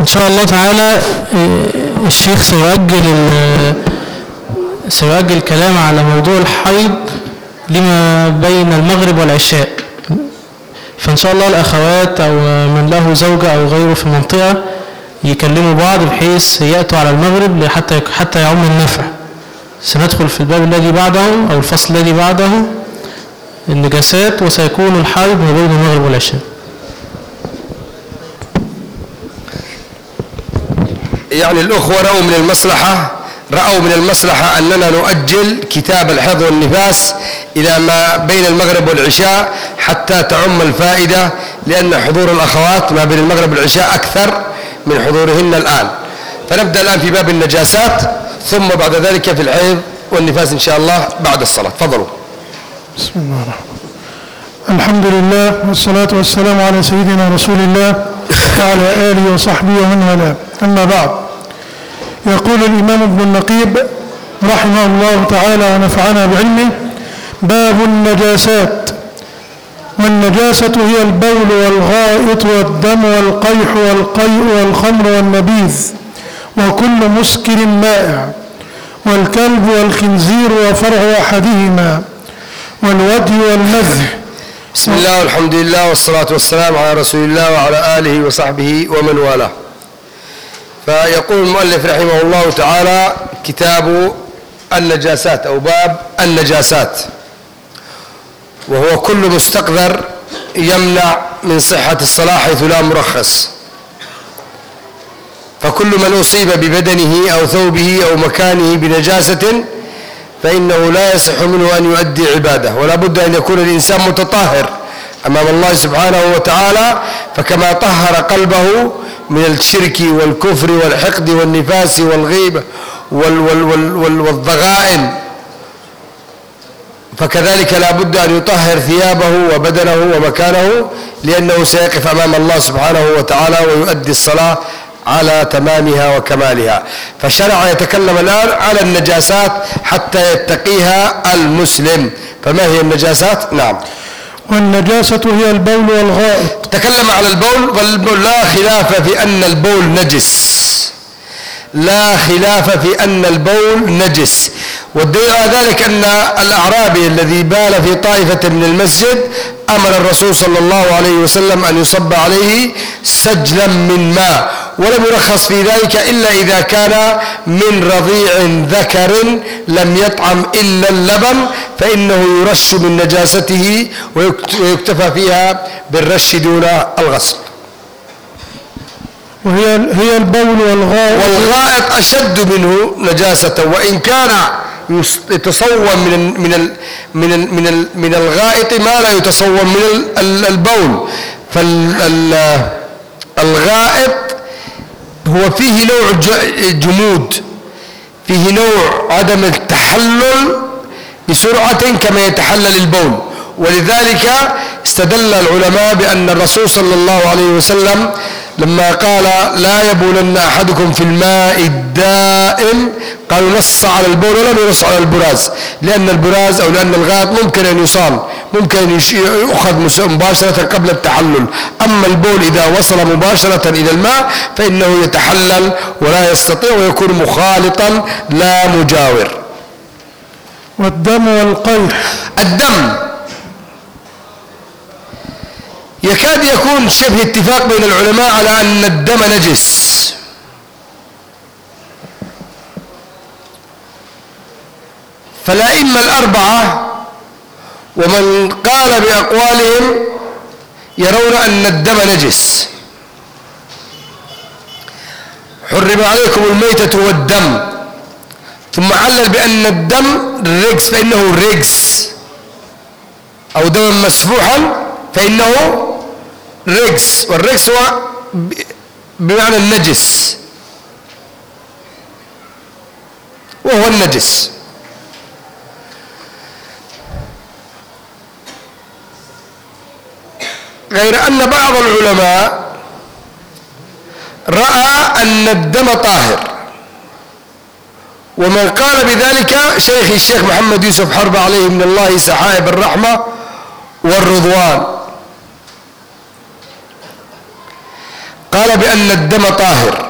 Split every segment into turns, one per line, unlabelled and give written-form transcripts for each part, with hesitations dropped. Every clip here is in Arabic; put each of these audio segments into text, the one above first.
شاء الله تعالى الشيخ سيؤجل الكلام على موضوع الحيض لما بين المغرب والعشاء. فإن شاء الله الأخوات أو من له زوجة أو غيره في المنطقة يكلموا بعض بحيث يأتوا على المغرب حتى يعم النفع. سندخل في الباب الذي بعده أو الفصل الذي بعده النجاسات، وسيكون الحيض ما بين المغرب والعشاء.
يعني الأخوة رأوا من المصلحة أننا نؤجل كتاب الحيض والنفاس إلى ما بين المغرب والعشاء حتى تعم الفائدة، لأن حضور الأخوات ما بين المغرب والعشاء أكثر من حضورهن الآن. فنبدأ الآن في باب النجاسات، ثم بعد ذلك في الحيض والنفاس إن شاء الله بعد الصلاة. تفضلوا.
بسم الله الرحمن الرحيم. الحمد لله والصلاة والسلام على سيدنا رسول الله وعلى آله وصحبه ومن والاه. أما بعد، يقول الإمام ابن النقيب رحمه الله تعالى ونفعنا بعلمه: باب النجاسات. والنجاسة هي البول والغائط والدم والقيح والقيء والخمر والنبيذ وكل مسكر مائع، والكلب والخنزير وفرع أحدهما، والودي والمذي.
بسم الله والحمد لله والصلاة والسلام على رسول الله وعلى آله وصحبه ومن والاه. فيقول المؤلف رحمه الله تعالى: كتاب النجاسات أو باب النجاسات، وهو كل مستقذر يمنع من صحة الصلاة حيث لا مرخص. فكل من أصيب ببدنه أو ثوبه أو مكانه بنجاسة فإنه لا يصح منه أن يؤدي عبادة، ولا بد أن يكون الإنسان متطهر أمام الله سبحانه وتعالى. فكما طهر قلبه من الشرك والكفر والحقد والنفاس والغيبة والضغائن، فكذلك لا بد أن يطهر ثيابه وبدنه ومكانه، لأنه سيقف أمام الله سبحانه وتعالى ويؤدي الصلاة على تمامها وكمالها. فشرع يتكلم الآن على النجاسات حتى يتقيها المسلم. فما هي النجاسات؟ نعم.
والنجاسة هي البول والغائط.
تكلم على البول، والبول لا خلاف في أن البول نجس، لا خلاف في أن البول نجس. والدليل على ذلك أن الأعرابي الذي بال في طائفة من المسجد أمر الرسول صلى الله عليه وسلم أن يصب عليه سجلا من ماء، ولم يرخص في ذلك إلا إذا كان من رضيع ذكر لم يطعم إلا اللبن، فإنه يرش من نجاسته ويكتفى فيها بالرش دون الغسل.
وهي البول والغائط.
والغائط أشد منه نجاسة، وإن كان يتصور من الغائط ما لا يتصور من البول. فالغائط هو فيه نوع جمود، فيه نوع عدم التحلل بسرعة كما يتحلل البول. ولذلك استدل العلماء بأن الرسول صلى الله عليه وسلم لما قال: لا يبولن أحدكم في الماء الدائم، قالوا نص على البول ولم ينص على البراز، لأن البراز أو لأن الغائط ممكن أن يصال، ممكن أن يؤخذ مباشرة قبل التحلل. أما البول إذا وصل مباشرة إلى الماء فإنه يتحلل ولا يستطيع ويكون مخالطا لا مجاور.
والدم والقيح.
الدم يكاد يكون شبه اتفاق بين العلماء على أن الدم نجس، فالأئمة الأربعة ومن قال بأقوالهم يرون أن الدم نجس. حرم عليكم الميتة والدم، ثم علل بأن الدم رجس فإنه رجس، أو دما مسفوحا فإنه رجس، والرجس هو بمعنى النجس وهو النجس. غير أن بعض العلماء رأى أن الدم طاهر، ومن قال بذلك شيخ الشيخ محمد يوسف حرب عليه من الله سحائب الرحمة والرضوان. قال بأن الدم طاهر.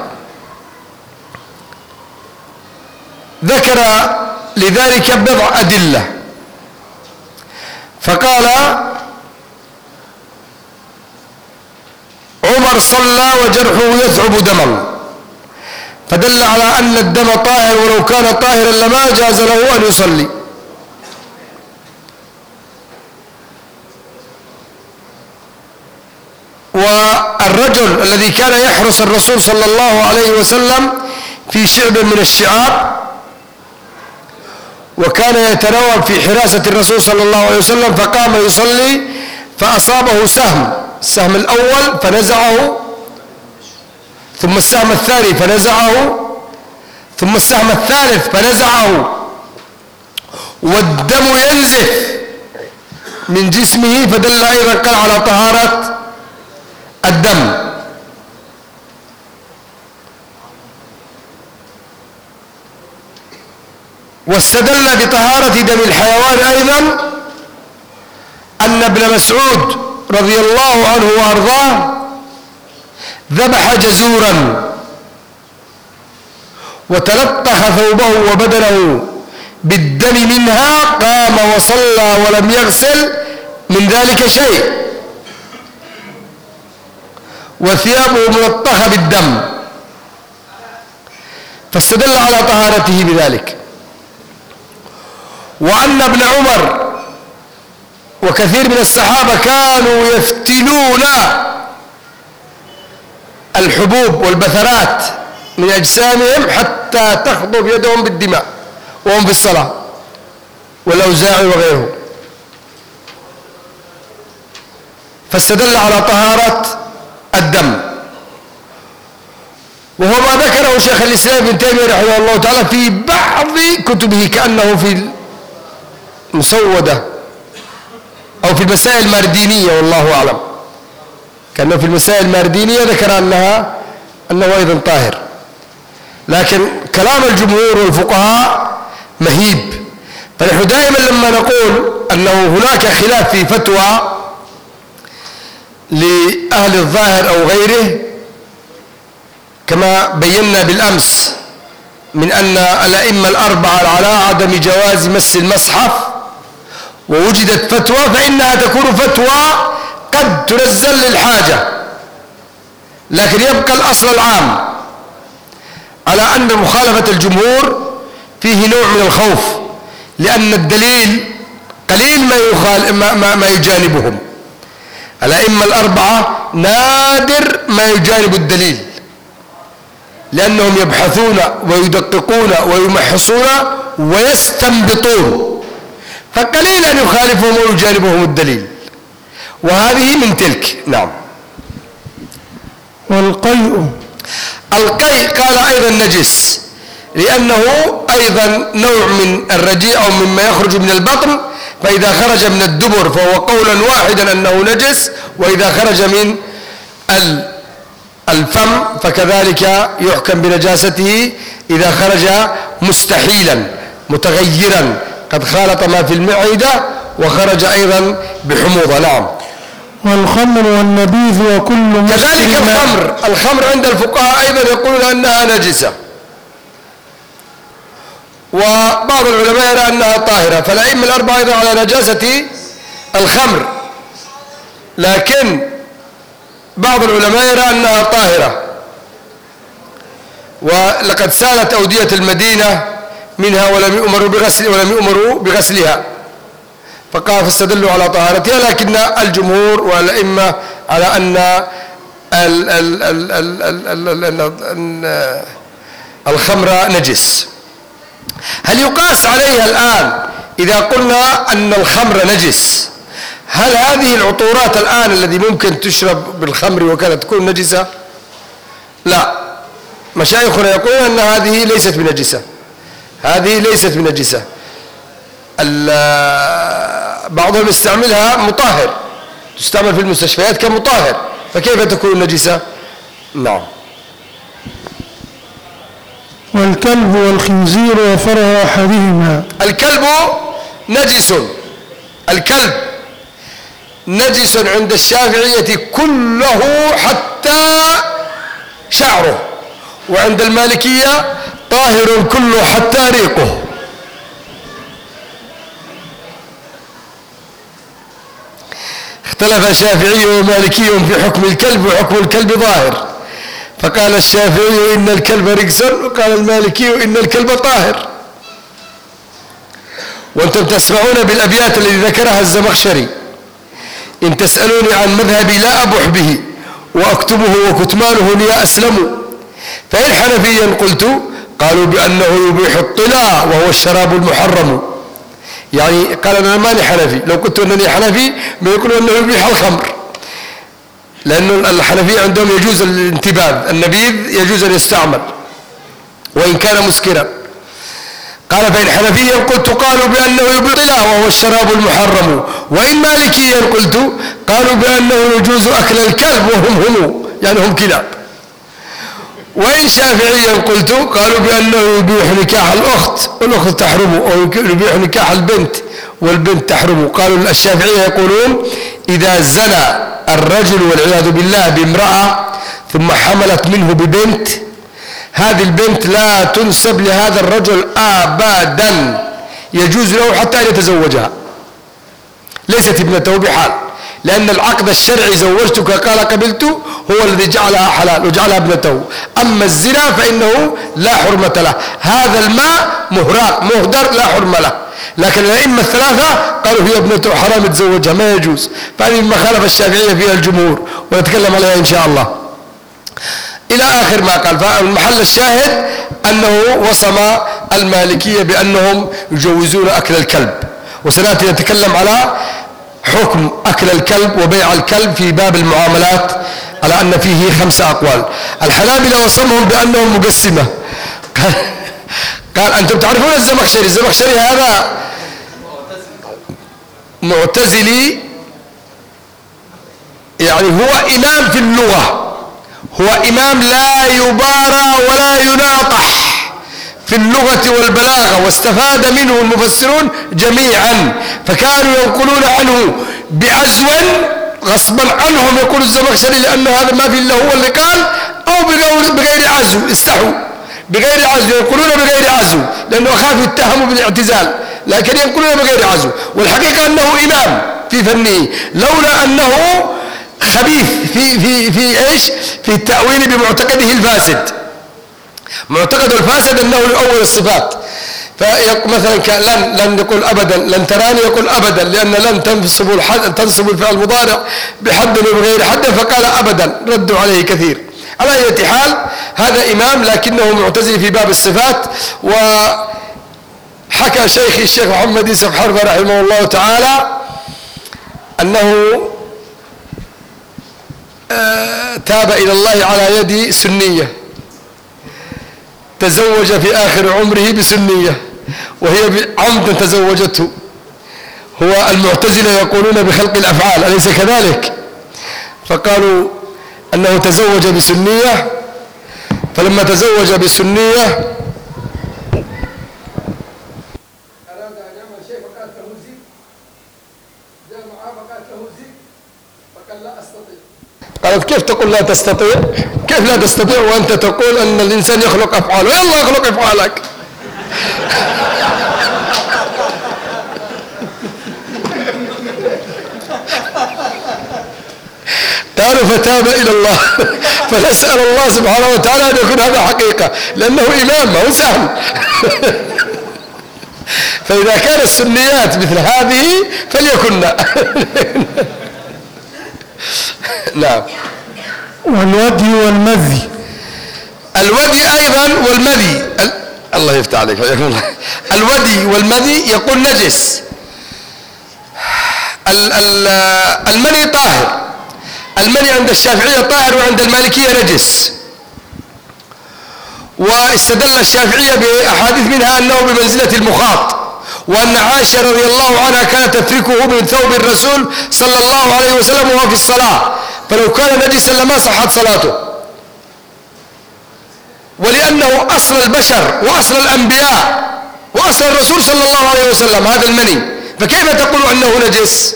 ذكر لذلك بضع أدلة، فقال عمر صلى وجرحه يثعب دما، فدل على أن الدم طاهر، ولو كان طاهرا لما جاز له أن يصلي. والرجل الذي كان يحرس الرسول صلى الله عليه وسلم في شعب من الشعاب، وكان يتناوب في حراسة الرسول صلى الله عليه وسلم، فقام يصلي فأصابه السهم الأول فنزعه، ثم السهم الثاني فنزعه، ثم السهم الثالث فنزعه، والدم ينزف من جسمه، فدل أيضا قال على طهارة الدم. واستدل بطهارة دم الحيوان أيضا أن ابن مسعود رضي الله عنه وأرضاه ذبح جزورا وتلطخ ثوبه وبدنه بالدم منها، قام وصلى ولم يغسل من ذلك شيء، وثيابه ملطخة بالدم، فاستدل على طهارته بذلك. وأن ابن عمر وكثير من الصحابة كانوا يفتنون الحبوب والبثرات من أجسامهم حتى تخضب يدهم بالدماء وهم في الصلاة، والأوزاعي وغيره، فاستدل على طهارة الدم. وهو ما ذكره شيخ الإسلام ابن تيمية رحمه الله تعالى في بعض كتبه، كأنه في المسودة أو في المسائل الماردينية، والله أعلم، كأنه في المسائل الماردينية ذكر أنه أيضا طاهر. لكن كلام الجمهور والفقهاء مهيب، فنحن دائما لما نقول أنه هناك خلاف في فتوى لأهل الظاهر أو غيره، كما بينا بالأمس من أن الأئمة الأربعة على عدم جواز مس المصحف، ووجدت فتوى، فإنها تكون فتوى قد تنزل للحاجة، لكن يبقى الأصل العام على أن مخالفة الجمهور فيه نوع من الخوف، لأن الدليل قليل ما يجانبهم. الأئمة الأربعة نادر ما يجانب الدليل، لأنهم يبحثون ويدققون ويمحصون ويستنبطون، فقليلا يخالفهم ويجانبهم الدليل، وهذه من تلك. نعم.
والقيء
قال أيضا نجس، لأنه أيضا نوع من الرجيع أو مما يخرج من البطن، فإذا خرج من الدبر فهو قولا واحدا أنه نجس، وإذا خرج من الفم فكذلك يحكم بنجاسته إذا خرج مستحيلا متغيرا قد خالط ما في المعدة وخرج أيضا بحموضة. نعم.
والخمر والنبيذ وكل
كذلك الخمر عند الفقهاء أيضا يقولون أنها نجسة، وبعض العلماء يرى أنها طاهرة، فالأئمة الأربعة أيضا على نجاسة الخمر، لكن بعض العلماء يرى أنها طاهرة، ولقد سالت أودية المدينة منها ولم يؤمروا بغسلها، فقال فاستدلوا على طهارتها، لكن الجمهور والأئمة على أن الخمر نجس. هل يقاس عليها الآن إذا قلنا أن الخمر نجس؟ هل هذه العطورات الآن الذي ممكن تشرب بالخمر وكانت تكون نجسة؟ لا، مشايخنا يقولون أن هذه ليست بنجسة، هذه ليست بنجسة. بعضهم يستعملها مطهر، تستعمل في المستشفيات كمطهر، فكيف تكون نجسة؟ نعم.
والكلب والخنزير وفرع أحدهما.
الكلب نجس، الكلب نجس عند الشافعية كله حتى شعره. وعند المالكية طاهر كله حتى ريقه. اختلف الشافعي ومالكي في حكم الكلب، وحكم الكلب ظاهر، فقال الشافعي إن الكلب رجس، وقال المالكي إن الكلب طاهر. وأنتم تسمعون بالأبيات التي ذكرها الزمخشري: إن تسألوني عن مذهبي لا أبح به، وأكتبه وكتمانه لي أسلم. فإن حنفيا قلت قالوا بأنه يبيح الطلا وهو الشراب المحرم. يعني قال أنا ماني حنفي، لو كنت أنني حنفي ما يقولوا أنه يبيح الخمر، لأن الحنفية عندهم يجوز الانتباذ، النبيذ يجوز أن يستعمل وإن كان مسكرا. قال فإن حنفيا قلت قالوا بأنه يبطلا وهو الشراب المحرم. وإن مالكيا قلت قالوا بأنه يجوز أكل الكلب وهم يعني هم كلاب. وإن شافعيا قلت قالوا بأنه يبيح نكاح الأخت والأخت تحرم، أو يبيح نكاح البنت والبنت تحرم. قالوا الشافعية يقولون إذا زنى الرجل والعياذ بالله بامرأة ثم حملت منه ببنت، هذه البنت لا تنسب لهذا الرجل أبدا، يجوز له حتى أن يتزوجها، ليست ابنته بحال، لأن العقد الشرعي زوجتك قال قبلت هو الذي جعلها حلال وجعلها ابنته. أما الزنا فإنه لا حرمة له، هذا الماء مهراق مهدر لا حرمة له. لكن الأئمة الثلاثة قالوا هي ابنته حرام يتزوجها ما يجوز. فهذه ما خالف الشافعية فيها الجمهور، ونتكلم عليها إن شاء الله إلى آخر ما قال. فالمحل الشاهد أنه وصم المالكية بأنهم يجوزون أكل الكلب، وسنأتي نتكلم على حكم أكل الكلب وبيع الكلب في باب المعاملات على أن فيه 5 أقوال. الحنابلة وصمهم بأنهم مقسمة. قال أنتم تعرفون الزمخشري هذا معتزلي، يعني هو إمام في اللغة، هو إمام لا يبارى ولا يناطح في اللغة والبلاغة، واستفاد منه المفسرون جميعا، فكانوا ينقلون عنه بعزوا غصبا عنهم، يقول الزمخشري لأن هذا ما في إلا هو اللي قال، أو بغير عزو، استحوا بغير عزو، ينقلون بغير عزو لأنه خاف يتهموا بالاعتزال، لكن ينقلون بغير عزو. والحقيقة أنه إمام في فنه، لولا أنه خبيث في إيش؟ في التأويل بمعتقده الفاسد. معتقد الفاسد أنه يؤول الصفات، فمثلا لن يقول أبدا لن تراني، يقول أبدا، لأن لن تنصب الفعل المضارع بحد وبغير حد، فقال أبدا، ردوا عليه كثير. على أي حال هذا إمام لكنه معتزل في باب الصفات. وحكى شيخي الشيخ محمد يوسف حربة رحمه الله تعالى أنه تاب إلى الله على يد سنية، تزوج في آخر عمره بسنية وهي عمدا تزوجته. هو المعتزلة يقولون بخلق الأفعال، أليس كذلك؟ فقالوا أنه تزوج بسنية، فلما تزوج بسنية أراد أن يعمل شيء فقالت له زيد، جاء معاه فقالت له زيد، فقال لا أستطيع. قالت كيف تقول لا تستطيع؟ كيف لا تستطيع وأنت تقول أن الإنسان يخلق أفعاله؟ يلا يخلق أفعالك. قالوا فتاب إلى الله. فنسأل الله سبحانه وتعالى أن يكون هذا حقيقة، لأنه إمام ما هو سهل. فإذا كان السنيات مثل هذه فليكن. نعم.
والودي والمذي.
الودي أيضا والمذي، الله يفتح عليك. الودي والمذي يقول نجس. المني طاهر، المني عند الشافعية طاهر وعند المالكية نجس. واستدل الشافعية بأحاديث منها أنه بمنزلة المخاط، وأن عائشة رضي الله عنها كانت تتركه من ثوب الرسول صلى الله عليه وسلم وهو في الصلاة، فلو كان نجسا لما صحت صلاته. ولأنه أصل البشر وأصل الأنبياء وأصل الرسول صلى الله عليه وسلم هذا المني، فكيف تقول أنه نجس؟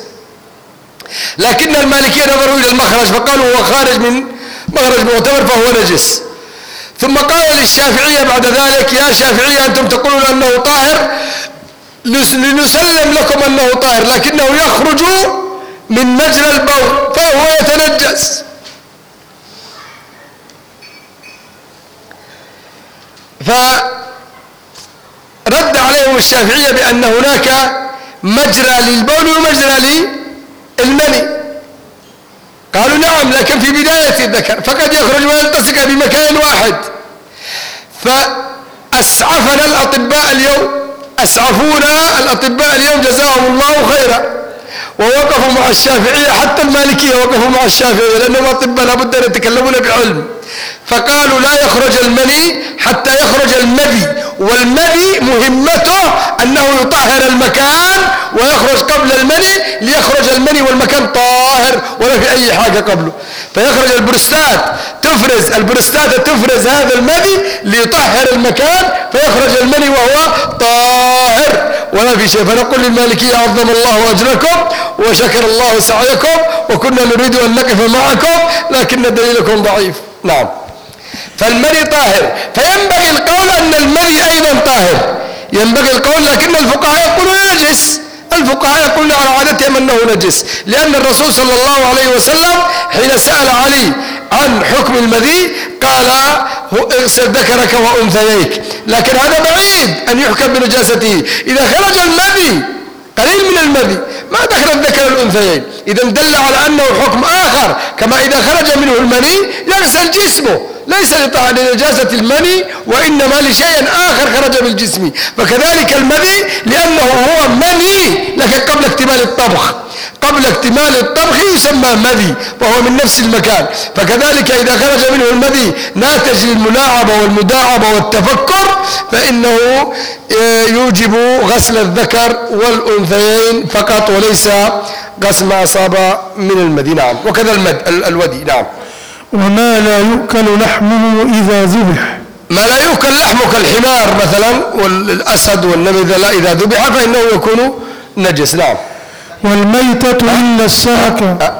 لكن المالكية نظروا إلى المخرج فقالوا هو خارج من مخرج معتبر فهو نجس. ثم قال للشافعية بعد ذلك: يا شافعية أنتم تقولون أنه طاهر، لنسلم لكم أنه طاهر، لكنه يخرج من مجرى البول فهو يتنجس. فرد عليهم الشافعية بأن هناك مجرى للبول ومجرى للمني. قالوا: نعم، لكن في بداية الذكر، فقد يخرج ويلتصق بمكان واحد. فأسعفنا الأطباء اليوم، أسعفونا الأطباء اليوم جزاهم الله خيرا، ووقفوا مع الشافعية، حتى المالكية وقفوا مع الشافعية، لأنهم أطباء لابد أن يتكلمون بعلم. فقالوا: لا يخرج المني حتى يخرج المذي، والمذي مهمته أنه يطهر المكان ويخرج قبل المني، ليخرج المني والمكان طاهر ولا في أي حاجة قبله. فيخرج البروستاتا تفرز هذا المذي ليطهر المكان، فيخرج المني وهو طاهر ولا في شيء. فنقول للمالكية: عظم الله أجركم وشكر الله سعيكم، وكنا نريد أن نقف معكم لكن دليلكم ضعيف. نعم. فالمني طاهر، فينبغي القول أن المني أيضا طاهر، ينبغي القول، لكن الفقهاء يقولون نجس. الفقهاء يقولون على عادتهم أنه نجس، لأن الرسول صلى الله عليه وسلم حين سأل علي عن حكم المذي قال: اغسل ذكرك وأنثييك. لكن هذا بعيد أن يحكم بنجاسته. إذا خرج المذي قليل من المذي ما دخل الذكر الأنثيين، إذا دل على أنه حكم آخر. كما إذا خرج منه المني يغسل جسمه، ليس لنجاسة المني وإنما لشيء آخر خرج بالجسم. فكذلك المني لأنه هو مني لكن قبل اكتمال الطبخ، قبل اكتمال الطبخ يسمى مذي وهو من نفس المكان. فكذلك إذا خرج منه المذي ناتج للملاعبة والمداعبة والتفكر فإنه يوجب غسل الذكر والأنثيين فقط وليس غسل ما أصاب من المذي. نعم. وكذا الودي. نعم.
وما لا يؤكل لحمه إذا ذبح،
ما لا يؤكل لحمه كالحمار مثلا والأسد والنمر إذا ذبح فإنه يكون نجس. نعم.
والميتة إلا السمك.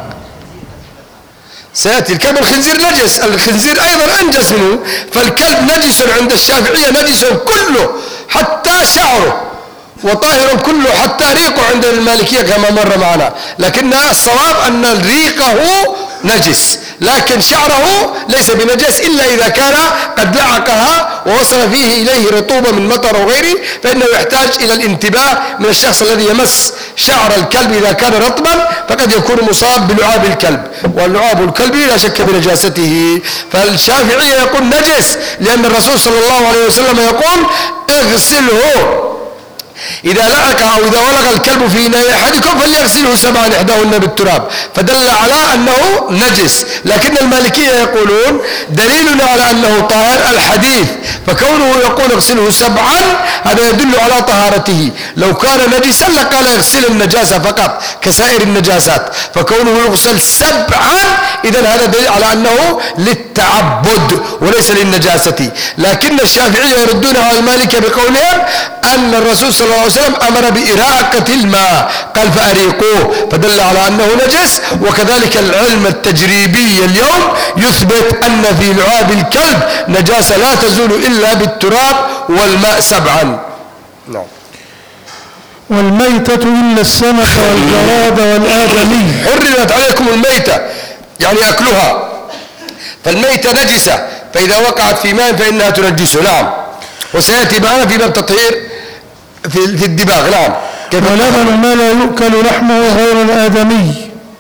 سيأتي الكلب. الخنزير نجس، الخنزير أيضا أنجس منه. فالكلب نجس عند الشافعية، نجس كله حتى شعره، وطاهر كله حتى ريقه عند المالكية كما مر معنا. لكن الصواب أن ريقه نجس، لكن شعره ليس بنجس إلا إذا كان قد لعقها ووصل فيه إليه رطوبة من مطر وغيره، فإنه يحتاج إلى الانتباه من الشخص الذي يمس شعر الكلب. إذا كان رطبا فقد يكون مصاب بلعاب الكلب، واللعاب الكلب لا شك بنجاسته. فالشافعية يقول نجس، لأن الرسول صلى الله عليه وسلم يقول: اغسله إذا لعق أو إذا ولغ الكلب في إناء أحدكم فليغسله 7 إحداهن بالتراب، فدل على أنه نجس. لكن المالكية يقولون دليلنا على أنه طاهر الحديث، فكونه يقول اغسله 7 هذا يدل على طهارته. لو كان نجسا لقال اغسل النجاسة فقط كسائر النجاسات، فكونه يغسل 7 إذن هذا دليل على أنه للتعبد وليس للنجاسة. لكن الشافعية يردون على المالكية بقولهم أن الرسول صلى الله عليه وسلم أمر بإراقة الماء، قال فأريقوه، فدل على أنه نجس. وكذلك العلم التجريبي اليوم يثبت أن في لعاب الكلب نجاسة لا تزول إلا بالتراب والماء 7. نعم.
والميتة إلا السمك والجراد والآدمي.
حرمت عليكم الميتة يعني أكلها، فالميتة نجسة، فإذا وقعت في ماء فإنها تنجسه. نعم. وسيأتي معنا في باب تطهير في الدباغ. نعم.
ولبن ما لا يؤكل لحمه غير الآدمي.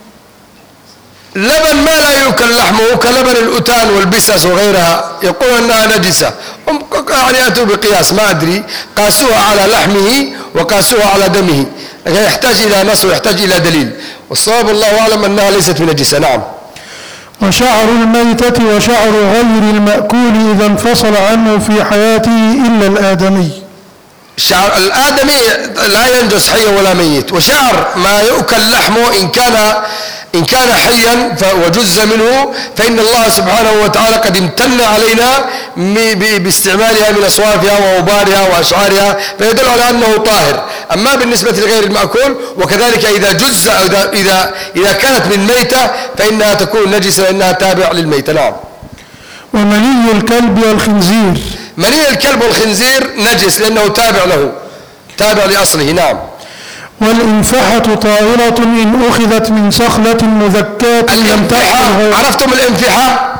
لبن ما لا يؤكل لحمه كلبن الأتان والبسس وغيرها يقول أنها نجسة، يعني أتوا بقياس ما أدري، قاسوها على لحمه وقاسوها على دمه، لكن يحتاج إلى نص ويحتاج إلى دليل، والصواب الله أعلم أنها ليست بنجسة. نعم.
وشعر الميتة وشعر غير المأكول إذا انفصل عنه في حياته إلا الآدمي.
شعر الآدمي لا ينجس حيا ولا ميت، وشعر ما يؤكل لحمه إن كان حيا وجز منه فإن الله سبحانه وتعالى قد امتن علينا باستعمالها من أصوافها وأوبارها وأشعارها، فيدل على أنه طاهر. أما بالنسبة لغير المأكول وكذلك إذا جز أو إذا كانت من ميتة فإنها تكون نجسة لأنها تابع للميتة. نعم.
ومني الكلب والخنزير.
مني الكلب والخنزير نجس لأنه تابع له، تابع لأصله. نعم.
والإنفحة طاهرة إن أخذت من صخلة مذكاة لم تأكل.
عرفتم الإنفحة؟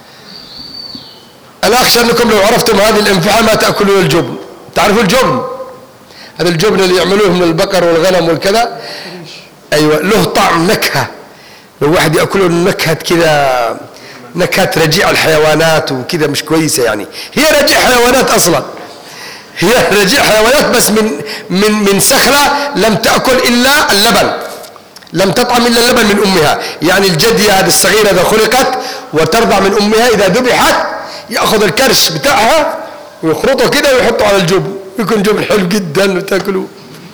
أنا أخشى أنكم لو عرفتم هذه الإنفحة ما تأكلون الجبن. تعرفوا الجبن؟ هذا الجبن اللي يعملوه من البقر والغنم والكذا. أيوة، له طعم نكهة، لو واحد يأكله نكهة كذا، نكهة رجيع الحيوانات وكذا مش كويسة يعني. هي رجيع حيوانات أصلا، هي رجيع حيوانات بس من سخلة لم تأكل إلا اللبن، لم تطعم إلا اللبن من أمها. يعني الجدية هذه الصغيرة إذا خلقت وترضع من أمها إذا ذبحت يأخذ الكرش بتاعها ويخرطه كده ويحطه على الجبن، يكون جبن حلو جدا وتأكلوه.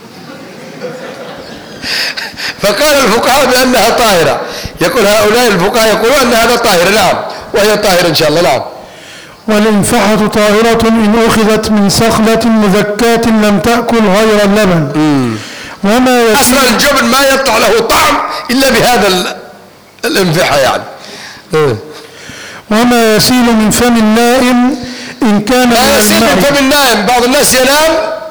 فقال الفقهاء بأنها طاهرة. يقول هؤلاء الفقهاء يقولون أن هذا طاهر. نعم، وهي طاهرة إن شاء الله. نعم.
والإنفحة طاهرة إن أخذت من صخلة مذكاة لم تأكل غير اللبن. وما
أصلا الجبن ما يطلع له طعم إلا بهذا الإنفحة يعني.
وما يسيل من فم النائم إن كان
ما يسيل من فم النائم. بعض الناس ينام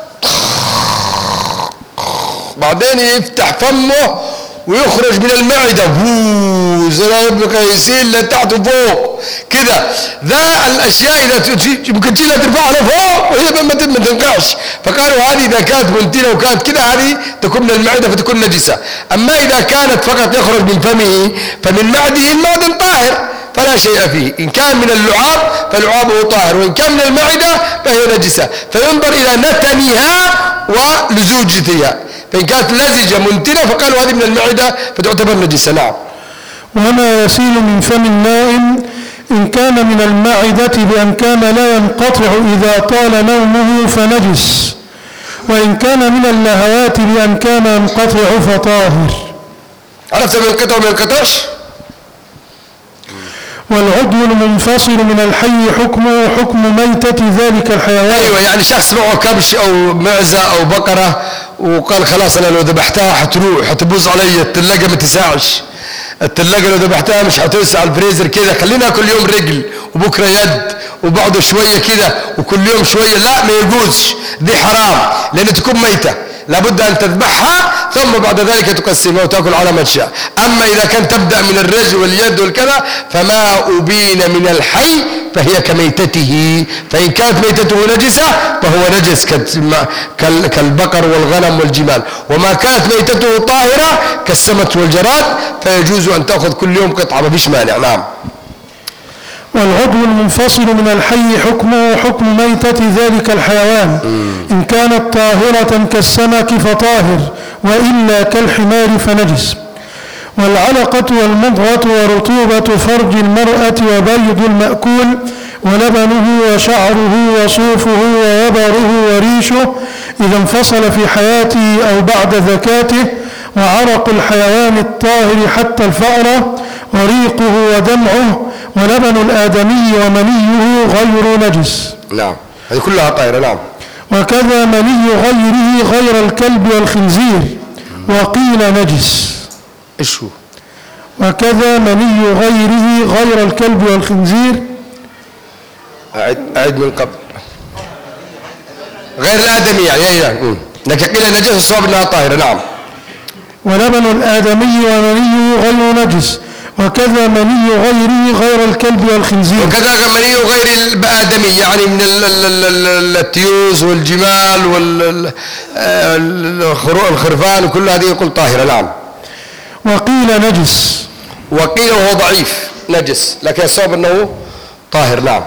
بعدين يفتح فمه ويخرج من المعدة زي يسيل لتحت وفوق كذا. ذا الأشياء إذا ممكن تشيلها ترفعها لفوق وهي ما تنقعش. فقالوا هذه إذا كانت منتنة وكانت كذا هذه تكون من المعدة فتكون نجسة. أما إذا كانت فقط يخرج من فمه فمن معده المعدن طاهر فلا شيء فيه. إن كان من اللعاب فلعابه طاهر، وإن كان من المعدة فهي نجسة. فينظر إلى نتنها ولزوجتها، فإن كانت لزجة منتنة فقالوا هذه من المعدة فتعتبر نجسة. نعم.
وما يسيل من فم النائم إن كان من المعدة بأن كان لا ينقطع إذا طال نومه فنجس، وإن كان من اللهوات بأن كان ينقطع فطاهر.
عرفت من القطع ومن القطعش؟
والعضو المنفصل من الحي حكمه حكم ميتة ذلك الحيوان.
أيوة، يعني شخص معه كبش أو معزة أو بقرة وقال خلاص أنا لو ذبحتها حتروح حتبوظ علي التلاجة ما تساعش. التلاجة لو ذبحتها مش حتوسع الفريزر كده، خلينا كل يوم رجل وبكرة يد وبعده شوية كده وكل يوم شوية. لا، ما يجوزش، دي حرام لأن تكون ميتة، لابد أن تذبحها ثم بعد ذلك تقسمها وتأكل على ما تشاء. أما إذا كان تبدأ من الرجل واليد والكذا فما أبين من الحي فهي كميتته. فإن كانت ميتته نجسة فهو نجس كالبقر والغنم والجمال. وما كانت ميتته طاهرة كالسمك والجراد فيجوز أن تأخذ كل يوم قطعة ما فيش مانع. نعم.
والعضو المنفصل من الحي حكمه حكم ميتة ذلك الحيوان. إن كانت طاهرة كالسمك فطاهر، وإلا كالحمار فنجس. والعلقة والمضغة ورطوبة فرج المرأة وبيض المأكول ولبنه وشعره وصوفه ووبره وريشه إذا انفصل في حياته أو بعد ذكاته، وعرق الحيوان الطاهر حتى الفأرة وريقه ودمعه ولبن الآدمي ومنيه غير نجس.
نعم، هذه كلها طاهرة. نعم.
وكذا مني غيره غير الكلب والخنزير، وقيل نجس.
إيش هو؟
وكذا مني غيره غير الكلب والخنزير.
أعد من قبل. غير الآدمي يعني لكن قيل نجس الصواب أنها طاهرة. نعم.
ولبن الآدمي ومنيه غير نجس، وكذا مني غيره غير الكلب والخنزير.
وكذا مني غير الآدمي يعني من التيوس والجمال والخرفان وكل هذه يقول طاهرة. نعم.
وقيل نجس.
وقيل وهو ضعيف نجس، لكن الصواب أنه طاهر. نعم.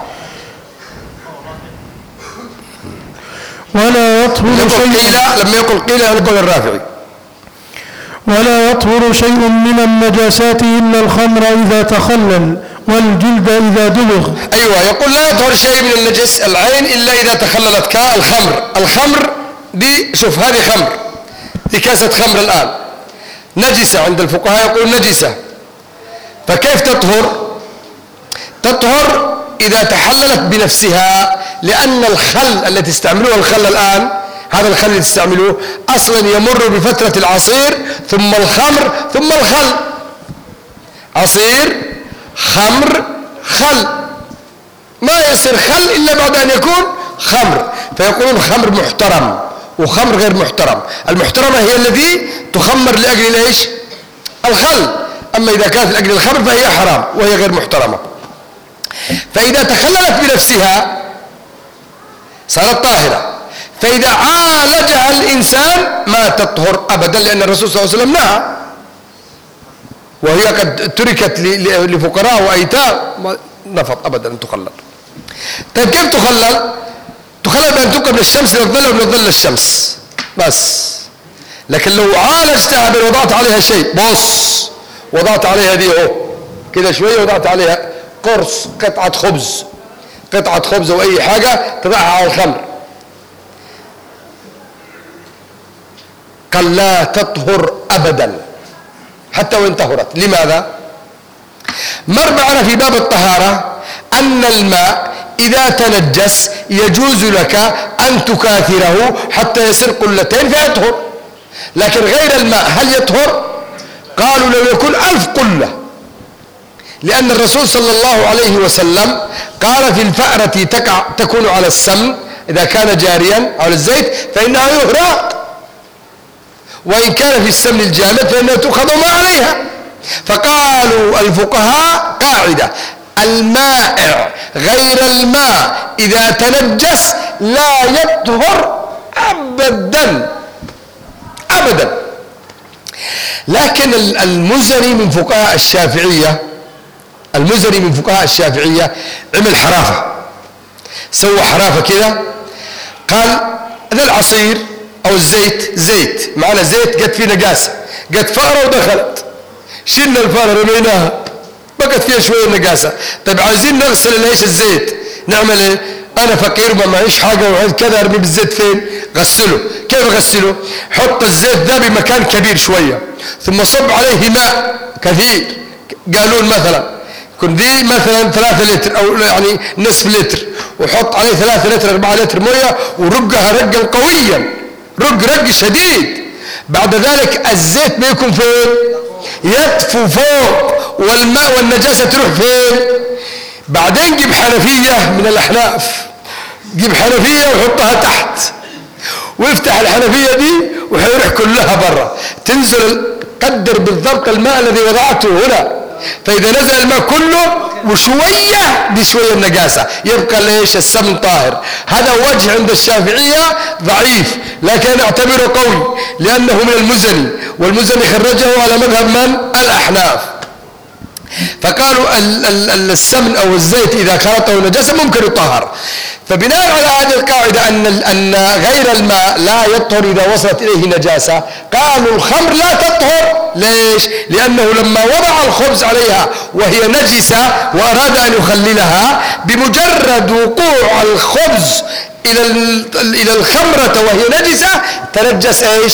ولا يطهر شيء.
لما يقول قيل يقول الرافعي.
ولا يطهر شيء من النجاسات إلا الخمر إذا تخلل والجلد إذا دبغ.
أيوة، يقول لا يطهر شيء من النجس العين إلا إذا تخللت كالخمر. الخمر دي شوف هذه خمر، دي كاسة خمر الآن نجسة عند الفقهاء، يقول نجسة. فكيف تطهر؟ تطهر إذا تحللت بنفسها، لأن الخل التي تستعملوه الخل الآن، هذا الخل اللي تستعملوه أصلا يمر بفترة العصير ثم الخمر ثم الخل. عصير خمر خل، ما يصير خل إلا بعد أن يكون خمر، فيقولون خمر محترم وخمر غير محترم. المحترمة هي التي تخمر لأجل إيش؟ الخل. أما إذا كانت لأجل الخمر فهي حرام وهي غير محترمة. فإذا تخللت بنفسها صارت طاهرة، فإذا عالجها الإنسان ما تطهر أبدا، لأن الرسول صلى الله عليه وسلم نهى، وهي قد تركت لفقراء وأيتام، ما نفض أبدا أن تخلل. طيب كيف تخلل؟ تخلل بأن تبقى من الشمس للظل ومن الظل للشمس بس. لكن لو عالجتها وضعت عليها شيء، بص وضعت عليها دي اهو كده شوية، وضعت عليها قرص قطعة خبز أو أي حاجة تضعها على الخمر، قال لا تطهر أبدا حتى وإن طهرت. لماذا؟ مر معنا في باب الطهارة أن الماء إذا تنجس يجوز لك أن تكاثره حتى يصير قلتين فيطهر، لكن غير الماء هل يطهر؟ قالوا لو يكون 1000 قلة، لأن الرسول صلى الله عليه وسلم قال في الفأرة تكون على السمن إذا كان جاريا على الزيت فإنها يهراق، وإن كان في السمن الجامد فإنها تؤخذ ما عليها. فقالوا الفقهاء قاعدة: المائع غير الماء إذا تنجس لا يطهر أبدا أبدا. لكن المزني من فقهاء الشافعية عمل حرافة، سوى حرافة كده، قال ذا العصير أو الزيت، زيت معنا زيت قد فيه نجاسة، قد فأرة ودخلت، شلنا الفأرة رميناها بقت فيها شوية نجاسة. طيب عايزين نغسل ليش الزيت، نعمل ايه؟ أنا فقير ما معيش حاجة وعايز كذا، أرمي بالزيت فين؟ غسله. كيف غسله؟ حط الزيت ده بمكان كبير شوية، ثم صب عليه ماء كثير، قالون مثلا كن دي مثلا 3 لتر أو يعني نصف لتر، وحط عليه 3 لتر 4 لتر موية ورقها رقا قويا، رق شديد. بعد ذلك الزيت بيكون فين؟ يدفو فوق، والماء والنجاسة تروح فين؟ بعدين جيب حنفية من الأحناف، جيب حنفية وحطها تحت، وافتح الحنفية دي وحيروح كلها برا، تنزل قدر بالضبط الماء الذي وضعته هنا، فإذا نزل الماء كله وشوية بشوية النجاسة يبقى ليش؟ السمن طاهر. هذا وجه عند الشافعية ضعيف، لكن اعتبره قوي لأنه من المزني، والمزني خرجه على مذهب من؟ الأحناف. فقالوا السمن أو الزيت إذا خلطه نجاسة ممكن يطهر. فبناء على هذه القاعدة أن غير الماء لا يطهر إذا وصلت إليه نجاسة، قالوا الخمر لا تطهر. ليش؟ لأنه لما وضع الخبز عليها وهي نجسة وأراد أن يخللها، بمجرد وقوع الخبز إلى الخمرة وهي نجسة تنجس إيش؟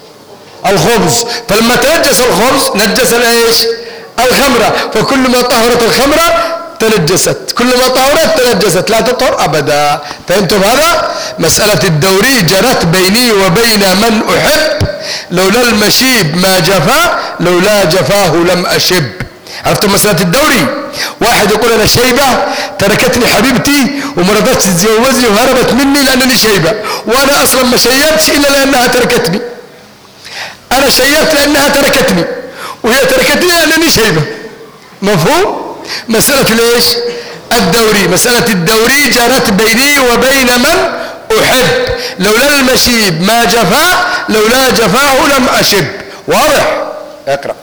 الخبز. فلما تنجس الخبز نجس إيش؟ الخمرة. فكلما طهرت الخمرة تنجست، كلما طهرت تنجست، لا تطهر أبدا. فهمتم هذا؟ مسألة الدوري جرت بيني وبين من أحب، لولا المشيب ما جفا، لولا جفاه لم أشب. عرفتم مسألة الدوري؟ واحد يقول أنا شيبة، تركتني حبيبتي وما رضتش تتجوزني وهربت مني لأنني شيبة، وأنا أصلا ما شيبتش إلا لأنها تركتني. أنا شيبت لأنها تركتني، وهي تركتني لأنني شيبة. مفهوم؟ مسألة ليش؟ الدوري. مسألة الدوري جرت بيني وبين من أحب، لولا المشيب ما جفا، لولا جفاه لم أشب. واضح؟ اقرأ.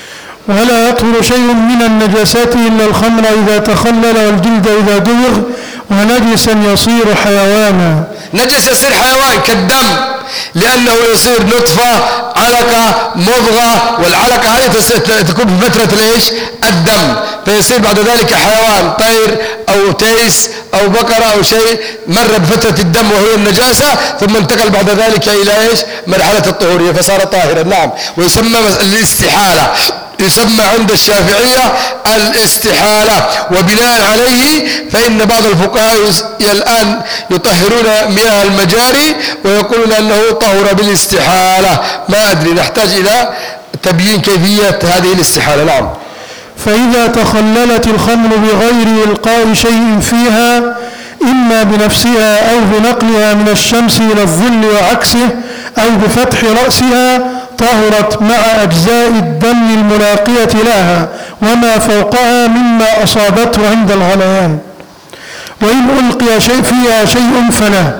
ولا يطهر شيء من النجاسات إلا الخمر إذا تخلل، والجلد إذا دبغ، ونجسا يصير حيوانا. نجس
يصير حيوان كالدم، لأنه يصير نطفة، علقة، مضغة، والعلقة هذه تكون في فترة ليش؟ الدم، فيصير بعد ذلك حيوان، طير أو تيس أو بقرة أو شيء، مر بفترة الدم وهي النجاسة، ثم انتقل بعد ذلك إلى إيش؟ مرحلة الطهورية فصار طاهرا. نعم. ويسمى الاستحالة، يسمى عند الشافعية الاستحالة. وبناء عليه فإن بعض الفقهاء الآن يطهرون مياه المجاري ويقولون أنه طهر بالاستحالة. ما أدري، نحتاج إلى تبيين كيفية هذه الاستحالة. نعم.
فإذا تخللت الخمر بغير إلقاء شيء فيها إما بنفسها أو بنقلها من الشمس إلى الظل وعكسه أو بفتح رأسها طهرت مع أجزاء الدم الملاقية لها وما فوقها مما أصابته عند الغليان، وإن ألقي فيها شيء فلا.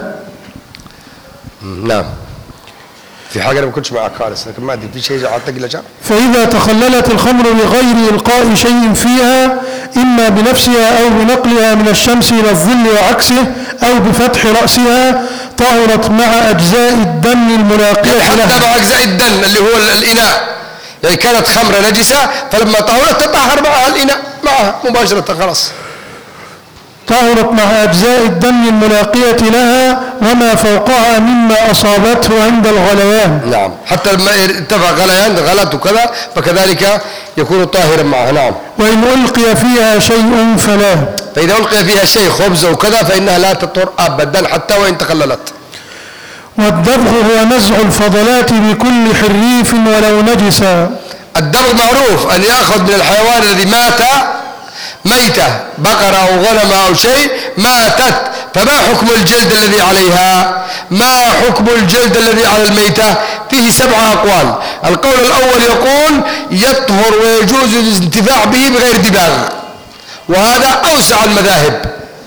نعم. في حاجة أنا ما كنتش معك خالص، لكن ما أدري في شيء أعطيك إلا شهر.
فإذا تخللت الخمر بغير إلقاء شيء فيها إما بنفسها أو بنقلها من الشمس إلى الظل وعكسه أو بفتح رأسها طهرت مع أجزاء الدم الملاقية لها.
حتى مع أجزاء الدم اللي هو الإناء، يعني كانت خمرة نجسة فلما طهرت تطهر معها الإناء معها مباشرة خلاص.
طهرت مع أجزاء الدم الملاقية لها وما فوقها مما أصابته عند الغليان.
نعم، حتى لما ارتفع غليان غلط وكذا فكذلك يكون طاهرا معها. نعم.
وإن ألقي فيها شيء فلا.
فإذا ألقي فيها شيء خبز وكذا فإنها لا تطهر أبدا حتى وإن تخللت.
والدبغ هو نزع الفضلات بكل حريف ولو نجسا.
الدبغ معروف أن يأخذ من الحيوان الذي مات ميتة، بقرة أو غنم أو شيء ماتت، فما حكم الجلد الذي عليها؟ ما حكم الجلد الذي على الميتة؟ فيه 7 أقوال. القول الأول يقول يطهر ويجوز الانتفاع به بغير دباغ، وهذا أوسع المذاهب،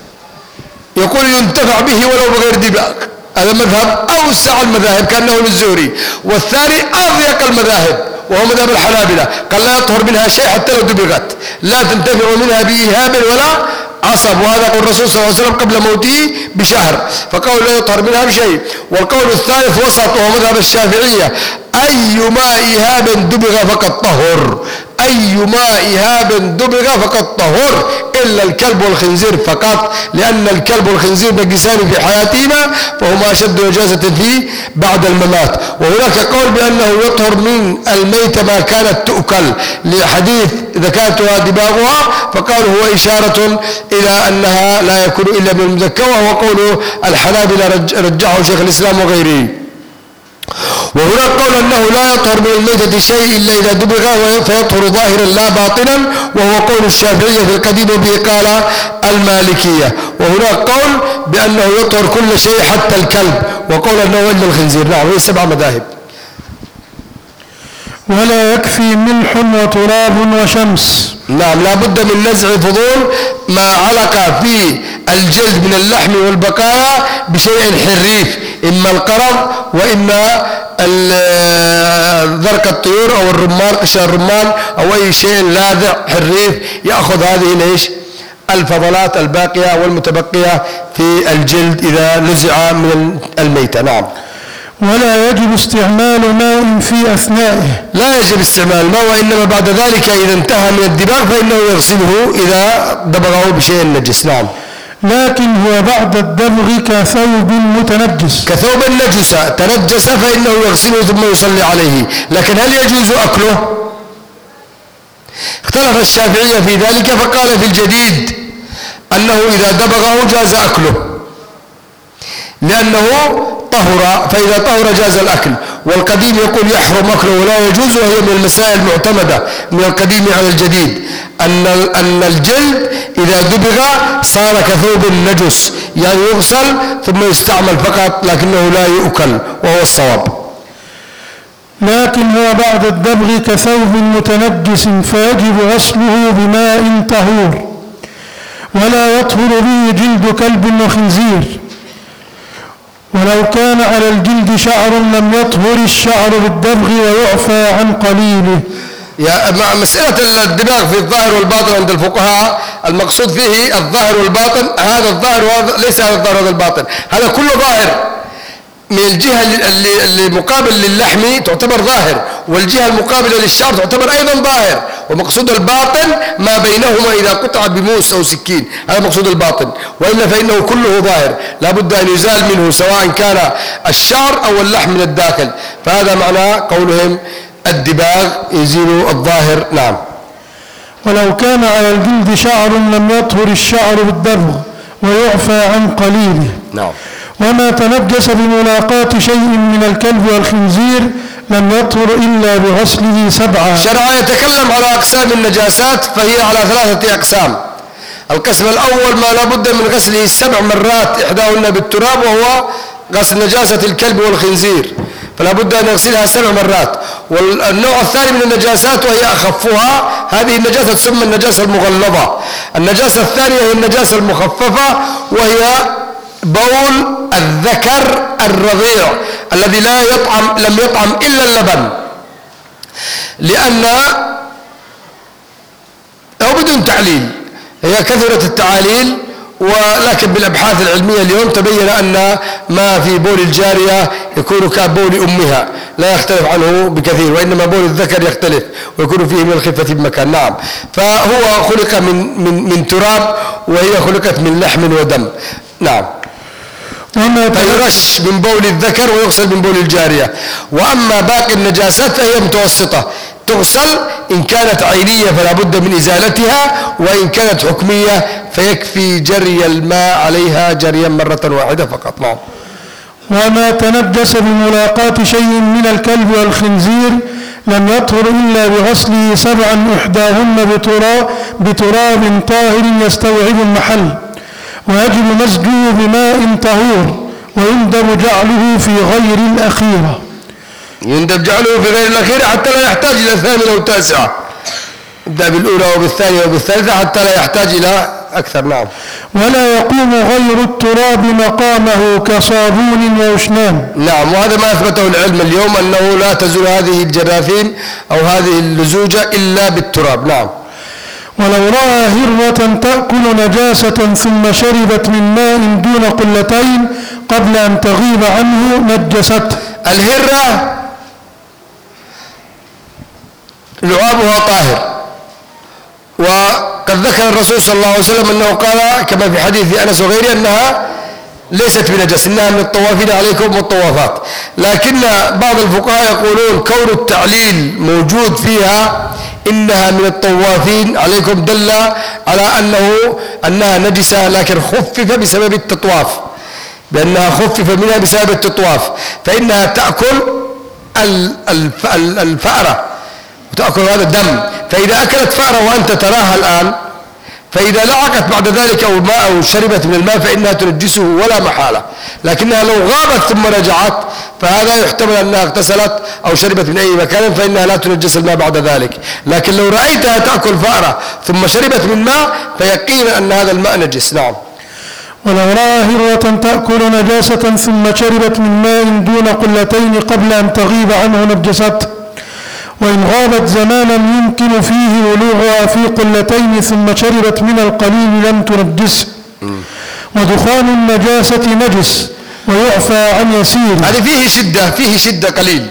يقول ينتفع به ولو بغير دباغ، هذا مذهب أوسع المذاهب كأنه للزهري. والثاني أضيق المذاهب وهو مذهب الحنابلة، قال لا يطهر منها شيء حتى لو دبغت، لا تنتفع منها بإيهاب ولا عصب، وهذا قول الرسول صلى الله عليه وسلم قبل موته بشهر، فقول لا يطهر منها بشيء. والقول الثالث وسط وهو مذهب الشافعية، أيما إيهاب دبغ فقد طهر، أيما إيهاب دبغ فقد طهر إلا الكلب والخنزير فقط، لأن الكلب والخنزير نجسان في حياتنا فهما أشد نجاسة فيه بعد الممات. وهناك قول بأنه يطهر من الميت ما كانت تؤكل لحديث ذكاتها دباغها، فقال هو إشارة إلى أنها لا يكون إلا من المذكى، وهو قول الحنابلة رجعه شيخ الإسلام وغيره. وهناك قول أنه لا يطهر من الميتة شيء إلا إذا دبغ فيطهر ظاهرا لا باطنا، وهو قول الشافعية في القديم وبه قال المالكية. وهناك قول بأنه يطهر كل شيء حتى الكلب، وقول أنه إلا الخنزير. نعم، هي 7 مذاهب.
ولا يكفي ملح وتراب وشمس.
نعم، لا بد من نزع فضول ما علق في الجلد من اللحم والبقايا بشيء حريف، إما القرض وإما ذرق الطيور أو الرمان، قشر الرمان أو أي شيء لاذع حريف، يأخذ هذه ليش الفضلات الباقية والمتبقية في الجلد إذا نزع من الميتة. نعم.
ولا يجب استعمال ماء في أثنائه.
لا يجب استعمال الماء، وإنما بعد ذلك إذا انتهى من الدباغ فإنه يغسله إذا دبغه بشيء نجس. نعم.
لكن هو بعد الدبغ كثوب متنجس،
كثوب نجس تنجس فإنه يغسله ثم يصلي عليه. لكن هل يجوز أكله؟ اختلف الشافعية في ذلك، فقال في الجديد أنه إذا دبغه جاز أكله لأنه طهر، فإذا طهر جاز الأكل. والقديم يقول يحرم أكله ولا يجوز، وهي من المسائل المعتمدة من القديم على الجديد، أن الجلد إذا دبغ صار كثوب نجس، يعني يغسل ثم يستعمل فقط لكنه لا يؤكل، وهو الصواب.
لكن هو بعد الدبغ كثوب متنجس فيجب غسله بماء طهور، ولا يطهر به جلد كلب وخنزير. ولو كان على الجلد شعر لم يطهر الشعر بالدبغ ويعفى عن قليله.
مع مسألة الدباغ في الظاهر والباطن عند الفقهاء المقصود فيه الظاهر والباطن، هذا الظاهر ليس هذا الظاهر وهذا الباطن، هذا كله ظاهر. من الجهة اللي مقابل للحم تعتبر ظاهر، والجهة المقابلة للشعر تعتبر أيضا ظاهر، ومقصود الباطن ما بينهما إذا قطع بموس أو سكين، هذا مقصود الباطن، وإلا فإنه كله ظاهر لا بد أن يزال منه سواء كان الشعر أو اللحم من الداخل. فهذا معنى قولهم الدباغ يزيل الظاهر. نعم.
ولو كان على الجلد شعر لم يطهر الشعر بالدبغ ويعفى عن قليله.
نعم.
وما تنجس بملاقاة شيء من الكلب والخنزير لم يطهر إلا بغسله 7.
شرع يتكلم على أقسام النجاسات، فهي على 3 أقسام. القسم الأول ما لا بد من غسله 7 مرات إحداهن بالتراب، وهو غسل نجاسة الكلب والخنزير، فلا بد أن يغسلها 7 مرات. والنوع الثاني من النجاسات وهي أخفها، هذه النجاسة تسمى النجاسة المغلظة. النجاسة الثانية هي النجاسة المخففة، وهي بول الذكر الرضيع الذي لم يطعم إلا اللبن، لأن أو بدون تعليل، هي كثرة التعاليل، ولكن بالأبحاث العلمية اليوم تبين أن ما في بول الجارية يكون كبول أمها، لا يختلف عنه بكثير، وإنما بول الذكر يختلف ويكون فيه من الخفة بمكان. نعم، فهو خلق من تراب، وهي خلقت من لحم ودم. نعم، فيرش من بول الذكر ويغسل من بول الجارية. وأما باقي النجاسات فهي متوسطة، تغسل إن كانت عينية فلا بد من إزالتها، وإن كانت حكمية فيكفي جري الماء عليها جريا مرة واحدة فقط. نعم.
وما تنجس بملاقاة شيء من الكلب والخنزير لم يطهر إلا بغسله 7 إحداهن بتراب طاهر يستوعب المحل، ويجب مزجه بماء طهور، ويندب جعله في غير الأخيرة.
يندب جعله في غير الأخيرة حتى لا يحتاج إلى 8 أو 9، يبدأ بالأولى وبالثانية وبالثالثة حتى لا يحتاج إلى أكثر. نعم.
ولا يقوم غير التراب مقامه كصابون وأشنان.
نعم، وهذا ما أثبته العلم اليوم، أنه لا تزول هذه الجراثيم أو هذه اللزوجة إلا بالتراب. نعم.
ولو رأى هرة تأكل نجاسة ثم شربت من ماء دون قلتين قبل أن تغيب عنه نجسته.
الهرة لعابها طاهر، وقد ذكر الرسول صلى الله عليه وسلم أنه قال كما في حديث أنس وغيره أنها ليست بنجس، إنها من الطوافين عليكم والطوافات. لكن بعض الفقهاء يقولون كون التعليل موجود فيها إنها من الطوافين عليكم دل على أنها نجسة، لكن خفف بسبب التطواف، بأنها خفف منها بسبب التطواف، فإنها تأكل الفأرة وتأكل هذا الدم. فإذا أكلت فأرة وأنت تراها الآن، فإذا لعقت بعد ذلك أو الماء أو شربت من الماء فإنها تنجسه ولا محالة. لكنها لو غابت ثم رجعت فهذا يحتمل أنها اغتسلت أو شربت من أي مكان فإنها لا تنجس الماء بعد ذلك. لكن لو رأيتها تأكل فأرة ثم شربت من ماء فيقينا أن هذا الماء نجس. نعم.
ولو رأى هرة تأكل نجاسة ثم شربت من ماء دون قلتين قبل أن تغيب عنه نجسته، وإن غابت زمانا يمكن فيه ولوغها في قلتين ثم شربت من القليل لم تنجسه. ودخان النجاسة نجس ويعفى عن يسير.
هذه فيه شدة قليل.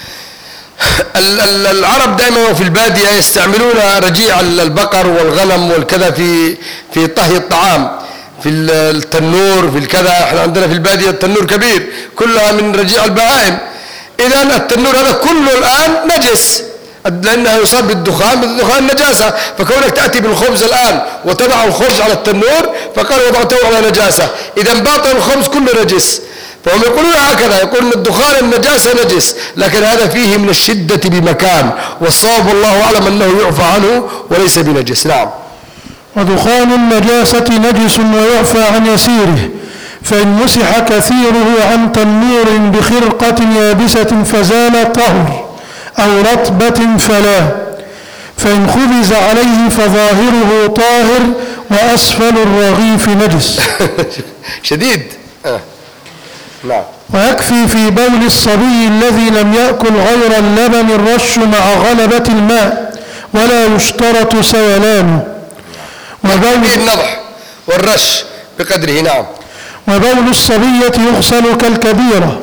العرب دائما في البادية يستعملون رجيع البقر والغنم والكذا في طهي الطعام، في التنور في الكذا. احنا عندنا في البادية التنور كبير كلها من رجيع البهائم. إذا التنور هذا كله الآن نجس لأنه يصاب بالدخان نجاسة. فكونك تأتي بالخبز الآن وتضع الخبز على التنور فقال وضعته على نجاسة، إذا باطن الخبز كله نجس. فهم يقولون هكذا، يقولون الدخان النجاسة نجس، لكن هذا فيه من الشدة بمكان، والصواب والله أعلم أنه يعفى عنه وليس بنجس. نعم.
ودخان النجاسة نجس ويعفى عن يسيره، فإن مسح كثيره عن تنور بخرقة يابسة فزال طهر، أو رطبة فلا. فإن خبز عليه فظاهره طاهر وأسفل الرغيف نجس.
شديد. نعم.
ويكفي في بول الصبي الذي لم يأكل غير اللبن الرش مع غلبة الماء، ولا يشترط سيلانه.
وبول النضح والرش بقدره. نعم.
وبول الصبية يغسل كالكبيرة.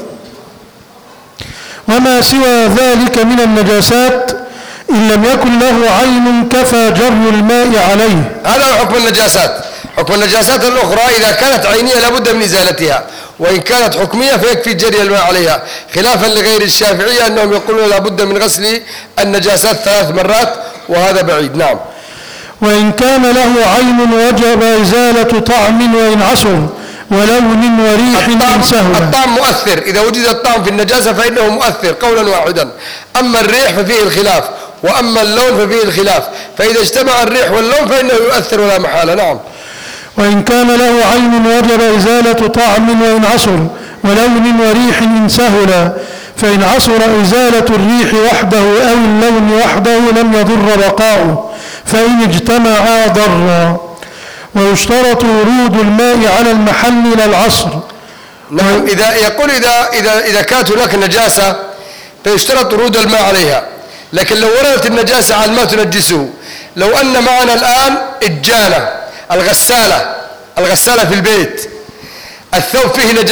وما سوى ذلك من النجاسات إن لم يكن له عين كفى جر الماء عليه.
هذا حكم النجاسات. حكم النجاسات الأخرى إذا كانت عينية لابد من إزالتها، وإن كانت حكمية فيكفي جري الماء عليها، خلافا لغير الشافعية أنهم يقولون لابد من غسل النجاسات 3 مرات، وهذا بعيد. نعم.
وإن كان له عين وجب إزالة طعم وإن عصر، ولون وريح إن سهل.
الطعم مؤثر، إذا وجد الطعم في النجاسة فإنه مؤثر قولا واحدا. أما الريح ففيه الخلاف، وأما اللون ففيه الخلاف، فإذا اجتمع الريح واللون فإنه يؤثر ولا محالة. نعم.
وإن كان له عين وجب إزالة طعم وإن عصر، ولون وريح إن سهلا، فإن عصر إزالة الريح وحده أو اللون وحده لم يضر بقاؤه، فإن اجتمعا ضرا. ويشترط ورود الماء على المحل إلى العصر.
نعم. إذا كانت هناك نجاسة فيشترط ورود الماء عليها، لكن لو وردت النجاسة على الماء تنجسه. لو أن معنا الآن الجانة، الغسالة في البيت، الثوب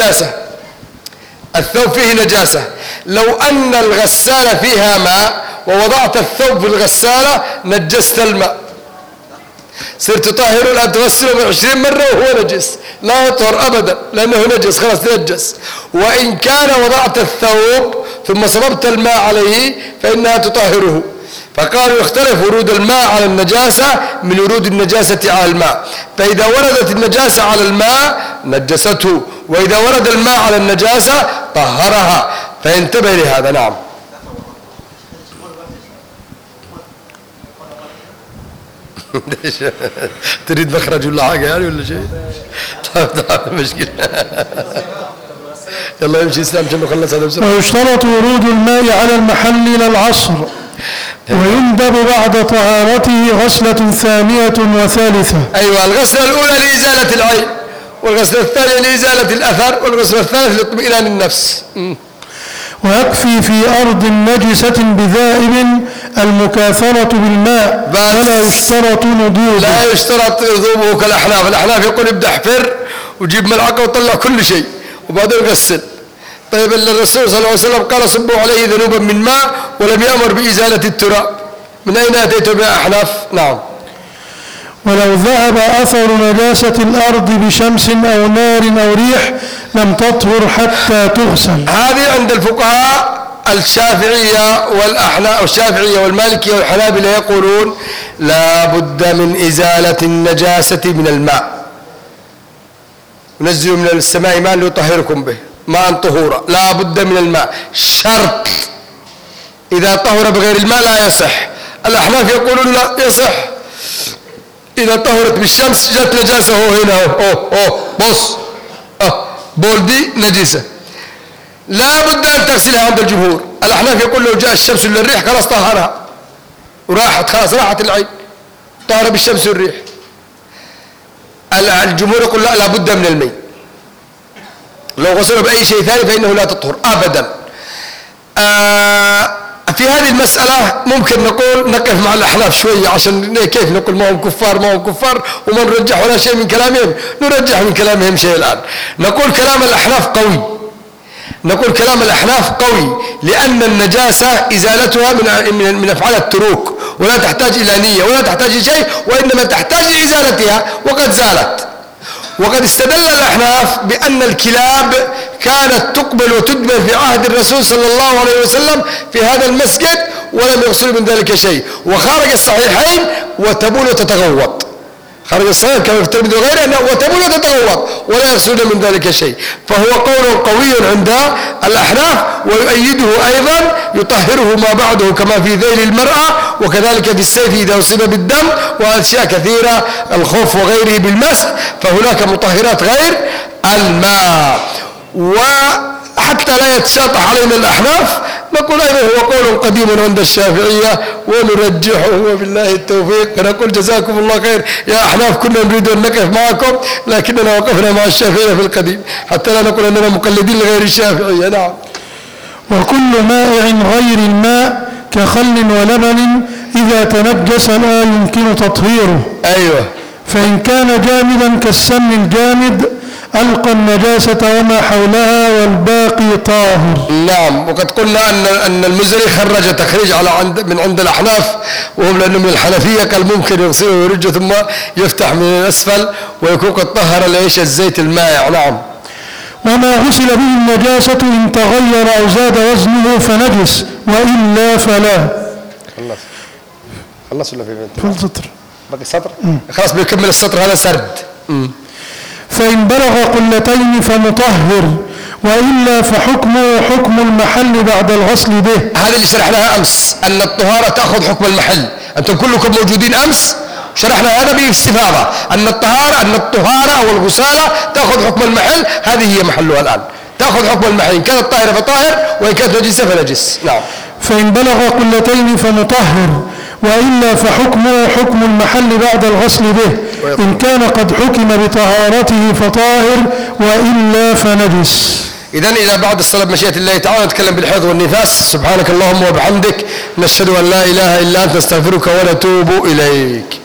فيه نجاسة، لو أن الغسالة فيها ماء ووضعت الثوب في الغسالة نجست الماء، صرت تطهره الآن تغسله 20 مرة وهو نجس، لا يطهر أبدا لأنه نجس، خلاص تنجس. وإن كان وضعت الثوب ثم صببت الماء عليه فإنها تطهره. فقالوا يختلف ورود الماء على النجاسة من ورود النجاسة على الماء، فإذا وردت النجاسة على الماء نجسته، وإذا ورد الماء على النجاسة طهرها، فينتبه لهذا. نعم. تريد مخرج ولا حاجة يعني ولا شيء؟ طيب مشكلة. يلا يمشي إسلام عشان نخلص هذا بسرعة.
ويشترط ورود الماء على المحل إلى العصر، ويندب بعد طهارته غسلة ثانية وثالثة.
أيوة، الغسلة الأولى لإزالة العين، والغسلة الثانية لإزالة الأثر، والغسلة الثالثة لاطمئنان النفس.
ويكفي في أرض نجسة بذائب المكاثرة بالماء، ولا يشترط نضوبه.
لا يشترط نضوبه كالأحناف. الأحناف يقول ابدأ احفر وجيب ملعقة وطلع كل شيء وبعدين غسل. طيب الرسول صلى الله عليه وسلم قال صبوا عليه ذنوبا من ماء ولم يأمر بإزالة التراب. من أين أتيت بها أحناف؟ نعم.
ولو ذهب أثر نجاسة الأرض بشمس أو نار أو ريح لم تطهر حتى تغسل.
هذه عند الفقهاء الشافعية والأحناف، الشافعية والمالكية والحنابلة يقولون لا بد من إزالة النجاسة من الماء. نزلوا من السماء ماء ليطهركم به، ماء طهورا، لا بد من الماء، شرط. إذا طهر بغير الماء لا يصح. الأحناف يقولون لا يصح. إذا طهرت بالشمس جت نجاسة هو هنا بص بول دي نجسة، لا بد أن تغسلها عند الجمهور. الأحناف يقول لو جاء الشمس للريح خلاص طهرها وراحت، خلاص راحت العين، طهر بالشمس والريح. الجمهور يقول لا بد من الماء، لو غسله بأي شيء ثاني فإنه لا تطهر أبدا. في هذه المسألة ممكن نقول نقف مع الأحناف شوية، عشان كيف نقول ما هم كفار وما نرجح ولا شيء من كلامهم، نرجح من كلامهم شيء الآن. نقول كلام الأحناف قوي، لأن النجاسة إزالتها من أفعال التروك، ولا تحتاج إلى نية ولا تحتاج شيء، وإنما تحتاج لإزالتها وقد زالت. وقد استدل الأحناف بأن الكلاب كانت تقبل وتدبر في عهد الرسول صلى الله عليه وسلم في هذا المسجد ولم يحصل من ذلك شيء، وخارج الصحيحين وتبول وتتغوط، خارج الصحيح كما في الترمذي وغيره وتبول وتتغوط ولا يحصل من ذلك شيء. فهو قول قوي عند الأحناف، ويؤيده أيضا يطهره ما بعده كما في ذيل المرأة، وكذلك في السيف إذا أصيب بالدم، وأشياء كثيرة الخوف وغيره بالمسك، فهناك مطهرات غير الماء. وحتى لا يتشاطح علينا الأحناف نقول أيضا هو قول قديم عند الشافعية ونرجحه وبالله التوفيق. نقول جزاكم الله خير يا أحناف، كنا نريد أن نقف معكم لكننا وقفنا مع الشافعية في القديم حتى لا نقول أننا مقلدين لغير الشافعية. نعم.
وكل مائع غير الماء كخل ولبن إذا تنجس لا يمكن تطهيره.
أيوة.
فإن كان جامدا كالسمن الجامد ألقى النجاسة وما حولها والباقي طاهر.
نعم. وقد قلنا أن المزري خرج تخريج من عند الأحناف، وهم لأنه من الحنفية قال ممكن يغسله ويرجه ثم يفتح من الأسفل ويكون قد طهر ليش الزيت المائع. نعم.
وما غسل به النجاسة إن تغير أو زاد وزنه فنجس، وإلا فلا.
خلص ولا في
السطر
باقي سطر؟ خلاص بيكمل السطر هذا سرد.
فإن بلغ قلتين فمطهر، وإلا فحكمه حكم المحل بعد الغسل به.
هذا اللي شرحناها أمس، أن الطهارة تأخذ حكم المحل. أنتم كلكم موجودين أمس شرحنا هذا باستفاضة أن الطهارة أو الغسالة تأخذ حكم المحل، هذه هي محلها الآن، تأخذ حكم المحل، إن كانت طاهرة فطاهر وإن كانت نجسة فنجس. نعم.
فإن بلغ قلتين فمطهر، وإلا فحكمه حكم المحل بعد الغسل به، إن كان قد حكم بطهارته فطاهر وإلا فنجس.
إذا بعد الصلاة بمشيئة الله تعالى نتكلم بالحيض والنفاس. سبحانك اللهم وبحمدك، نشهد أن لا إله إلا أنت، نستغفرك ونتوب إليك.